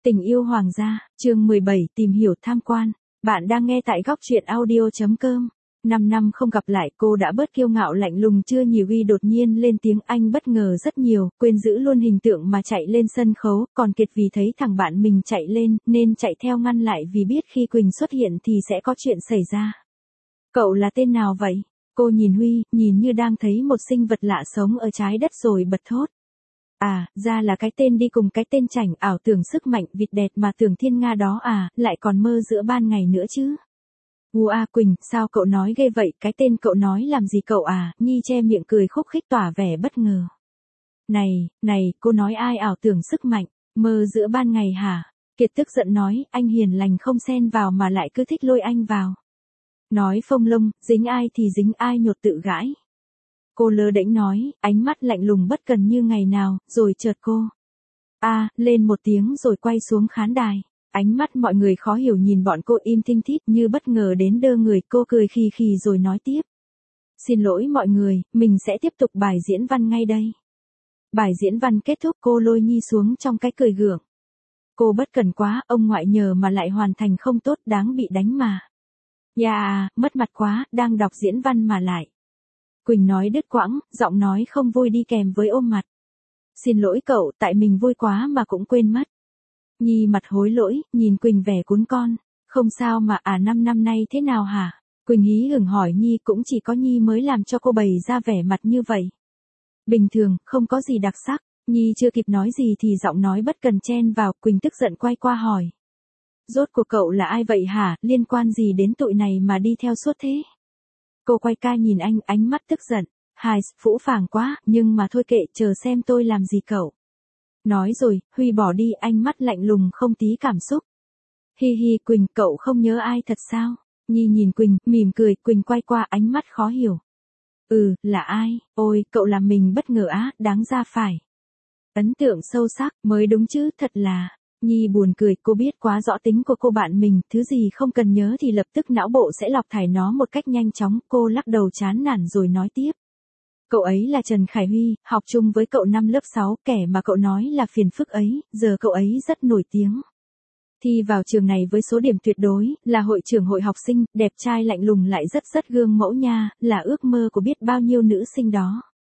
Tình yêu hoàng gia, chương 17, tìm hiểu tham quan. Bạn đang nghe tại góc truyện audio.com. 5 năm không gặp lại, cô đã bớt kiêu ngạo lạnh lùng chưa nhỉ? Uy đột nhiên lên tiếng, anh bất ngờ rất nhiều, quên giữ luôn hình tượng mà chạy lên sân khấu, còn Kiệt vì thấy thằng bạn mình chạy lên, nên chạy theo ngăn lại vì biết khi Quỳnh xuất hiện thì sẽ có chuyện xảy ra. Cậu là tên nào vậy? Cô nhìn Huy, nhìn như đang thấy một sinh vật lạ sống ở trái đất rồi bật thốt. À, ra là cái tên đi cùng cái tên chảnh ảo tưởng sức mạnh vịt đẹp mà tưởng thiên nga đó à, lại còn mơ giữa ban ngày nữa chứ. Quỳnh, sao cậu nói ghê vậy, cái tên cậu nói làm gì cậu à? Nhi che miệng cười khúc khích tỏ vẻ bất ngờ. Này, cô nói ai ảo tưởng sức mạnh, mơ giữa ban ngày hả? Kiệt tức giận nói, anh hiền lành không xen vào mà lại cứ thích lôi anh vào. Nói phông lông, dính ai thì dính ai nhột tự gãi. Cô lơ đễnh nói, ánh mắt lạnh lùng bất cần như ngày nào, rồi chợt cô. Lên một tiếng rồi quay xuống khán đài. Ánh mắt mọi người khó hiểu nhìn bọn cô im thinh thít như bất ngờ đến đơ người, cô cười khì khì rồi nói tiếp. Xin lỗi mọi người, mình sẽ tiếp tục bài diễn văn ngay đây. Bài diễn văn kết thúc cô lôi Nhi xuống trong cái cười gượng. Cô bất cần quá, ông ngoại nhờ mà lại hoàn thành không tốt, đáng bị đánh mà. Mất mặt quá, đang đọc diễn văn mà lại. Quỳnh nói đứt quãng, giọng nói không vui đi kèm với ôm mặt. Xin lỗi cậu, tại mình vui quá mà cũng quên mất. Nhi mặt hối lỗi, nhìn Quỳnh vẻ cuốn con. Không sao mà 5 năm nay thế nào hả? Quỳnh hí hửng hỏi Nhi, cũng chỉ có Nhi mới làm cho cô bày ra vẻ mặt như vậy. Bình thường, không có gì đặc sắc. Nhi chưa kịp nói gì thì giọng nói bất cần chen vào, Quỳnh tức giận quay qua hỏi. Rốt cuộc cậu là ai vậy hả, liên quan gì đến tụi này mà đi theo suốt thế? Cô quay ca nhìn anh, ánh mắt tức giận. Phũ phàng quá, nhưng mà thôi kệ, chờ xem tôi làm gì cậu. Nói rồi, Huy bỏ đi, ánh mắt lạnh lùng không tí cảm xúc. Hi hi, Quỳnh, cậu không nhớ ai thật sao? Nhi nhìn Quỳnh, mỉm cười, Quỳnh quay qua ánh mắt khó hiểu. Là ai? Ôi, cậu làm mình bất ngờ á, đáng ra phải. Ấn tượng sâu sắc, mới đúng chứ, thật là. Nhi buồn cười, cô biết quá rõ tính của cô bạn mình, thứ gì không cần nhớ thì lập tức não bộ sẽ lọc thải nó một cách nhanh chóng, cô lắc đầu chán nản rồi nói tiếp. Cậu ấy là Trần Khải Huy, học chung với cậu năm lớp 6, kẻ mà cậu nói là phiền phức ấy, giờ cậu ấy rất nổi tiếng. Thi vào trường này với số điểm tuyệt đối, là hội trưởng hội học sinh, đẹp trai lạnh lùng lại rất gương mẫu nha, là ước mơ của biết bao nhiêu nữ sinh đó.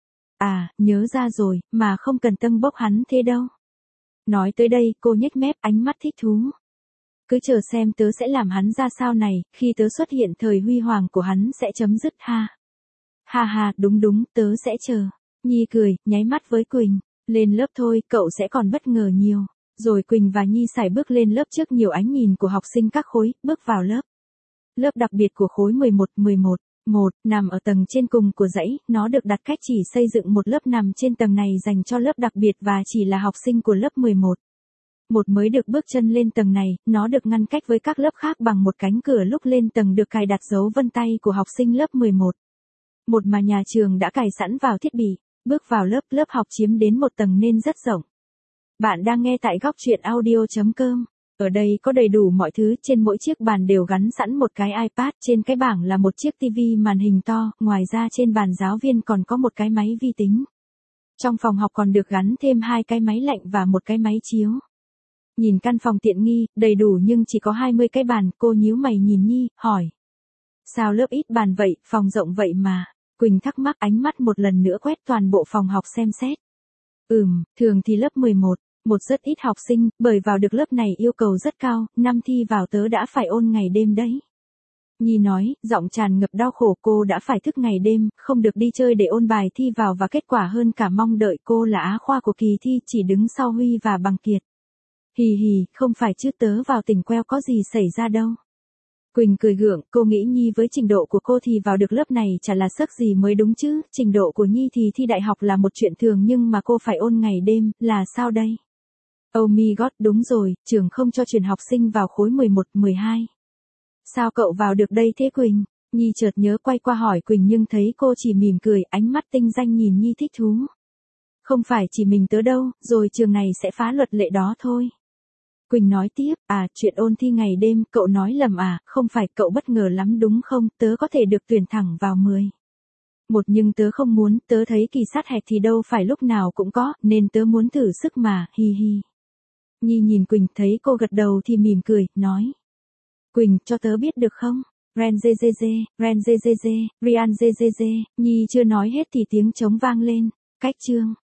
Nhớ ra rồi, mà không cần tâng bốc hắn thế đâu. Nói tới đây, cô nhếch mép, ánh mắt thích thú. Cứ chờ xem tớ sẽ làm hắn ra sao này, khi tớ xuất hiện thời huy hoàng của hắn sẽ chấm dứt ha. Ha, đúng, tớ sẽ chờ. Nhi cười, nháy mắt với Quỳnh. Lên lớp thôi, cậu sẽ còn bất ngờ nhiều. Rồi Quỳnh và Nhi sải bước lên lớp trước nhiều ánh nhìn của học sinh các khối, bước vào lớp. Lớp đặc biệt của khối 11, nằm ở tầng trên cùng của dãy, nó được đặt cách chỉ xây dựng một lớp nằm trên tầng này dành cho lớp đặc biệt và chỉ là học sinh của lớp 11. Mới được bước chân lên tầng này, nó được ngăn cách với các lớp khác bằng một cánh cửa, lúc lên tầng được cài đặt dấu vân tay của học sinh lớp 11. Mà nhà trường đã cài sẵn vào thiết bị. Bước vào lớp học chiếm đến một tầng nên rất rộng. Bạn đang nghe tại góc truyện audio.com. Ở đây có đầy đủ mọi thứ, trên mỗi chiếc bàn đều gắn sẵn một cái iPad, trên cái bảng là một chiếc TV màn hình to, ngoài ra trên bàn giáo viên còn có một cái máy vi tính. Trong phòng học còn được gắn thêm 2 cái máy lạnh và một cái máy chiếu. Nhìn căn phòng tiện nghi, đầy đủ nhưng chỉ có 20 cái bàn, cô nhíu mày nhìn Nhi, hỏi. Sao lớp ít bàn vậy, phòng rộng vậy mà? Quỳnh thắc mắc, ánh mắt một lần nữa quét toàn bộ phòng học xem xét. Thường thì lớp 11, rất ít học sinh, bởi vào được lớp này yêu cầu rất cao, năm thi vào tớ đã phải ôn ngày đêm đấy. Nhi nói, giọng tràn ngập đau khổ, cô đã phải thức ngày đêm, không được đi chơi để ôn bài thi vào và kết quả hơn cả mong đợi, cô là á khoa của kỳ thi, chỉ đứng sau Huy và bằng Kiệt. Hì, không phải chứ, tớ vào tỉnh queo có gì xảy ra đâu. Quỳnh cười gượng, cô nghĩ Nhi với trình độ của cô thì vào được lớp này chả là sức gì mới đúng chứ, trình độ của Nhi thì thi đại học là một chuyện thường nhưng mà cô phải ôn ngày đêm, là sao đây? Oh my god, đúng rồi, trường không cho chuyển học sinh vào khối 11, 12. Sao cậu vào được đây thế Quỳnh? Nhi chợt nhớ quay qua hỏi Quỳnh nhưng thấy cô chỉ mỉm cười, ánh mắt tinh danh nhìn Nhi thích thú. Không phải chỉ mình tớ đâu, rồi trường này sẽ phá luật lệ đó thôi. Quỳnh nói tiếp, chuyện ôn thi ngày đêm, cậu nói lầm không phải, cậu bất ngờ lắm đúng không, tớ có thể được tuyển thẳng vào 10. Nhưng tớ không muốn, tớ thấy kỳ sát hạch thì đâu phải lúc nào cũng có, nên tớ muốn thử sức mà, hi hi. Nhi nhìn Quỳnh thấy cô gật đầu thì mỉm cười, nói. Quỳnh, cho tớ biết được không? Ren dê dê dê, Ren dê dê dê, Rian dê dê dê, Nhi chưa nói hết thì tiếng trống vang lên. Cách chương.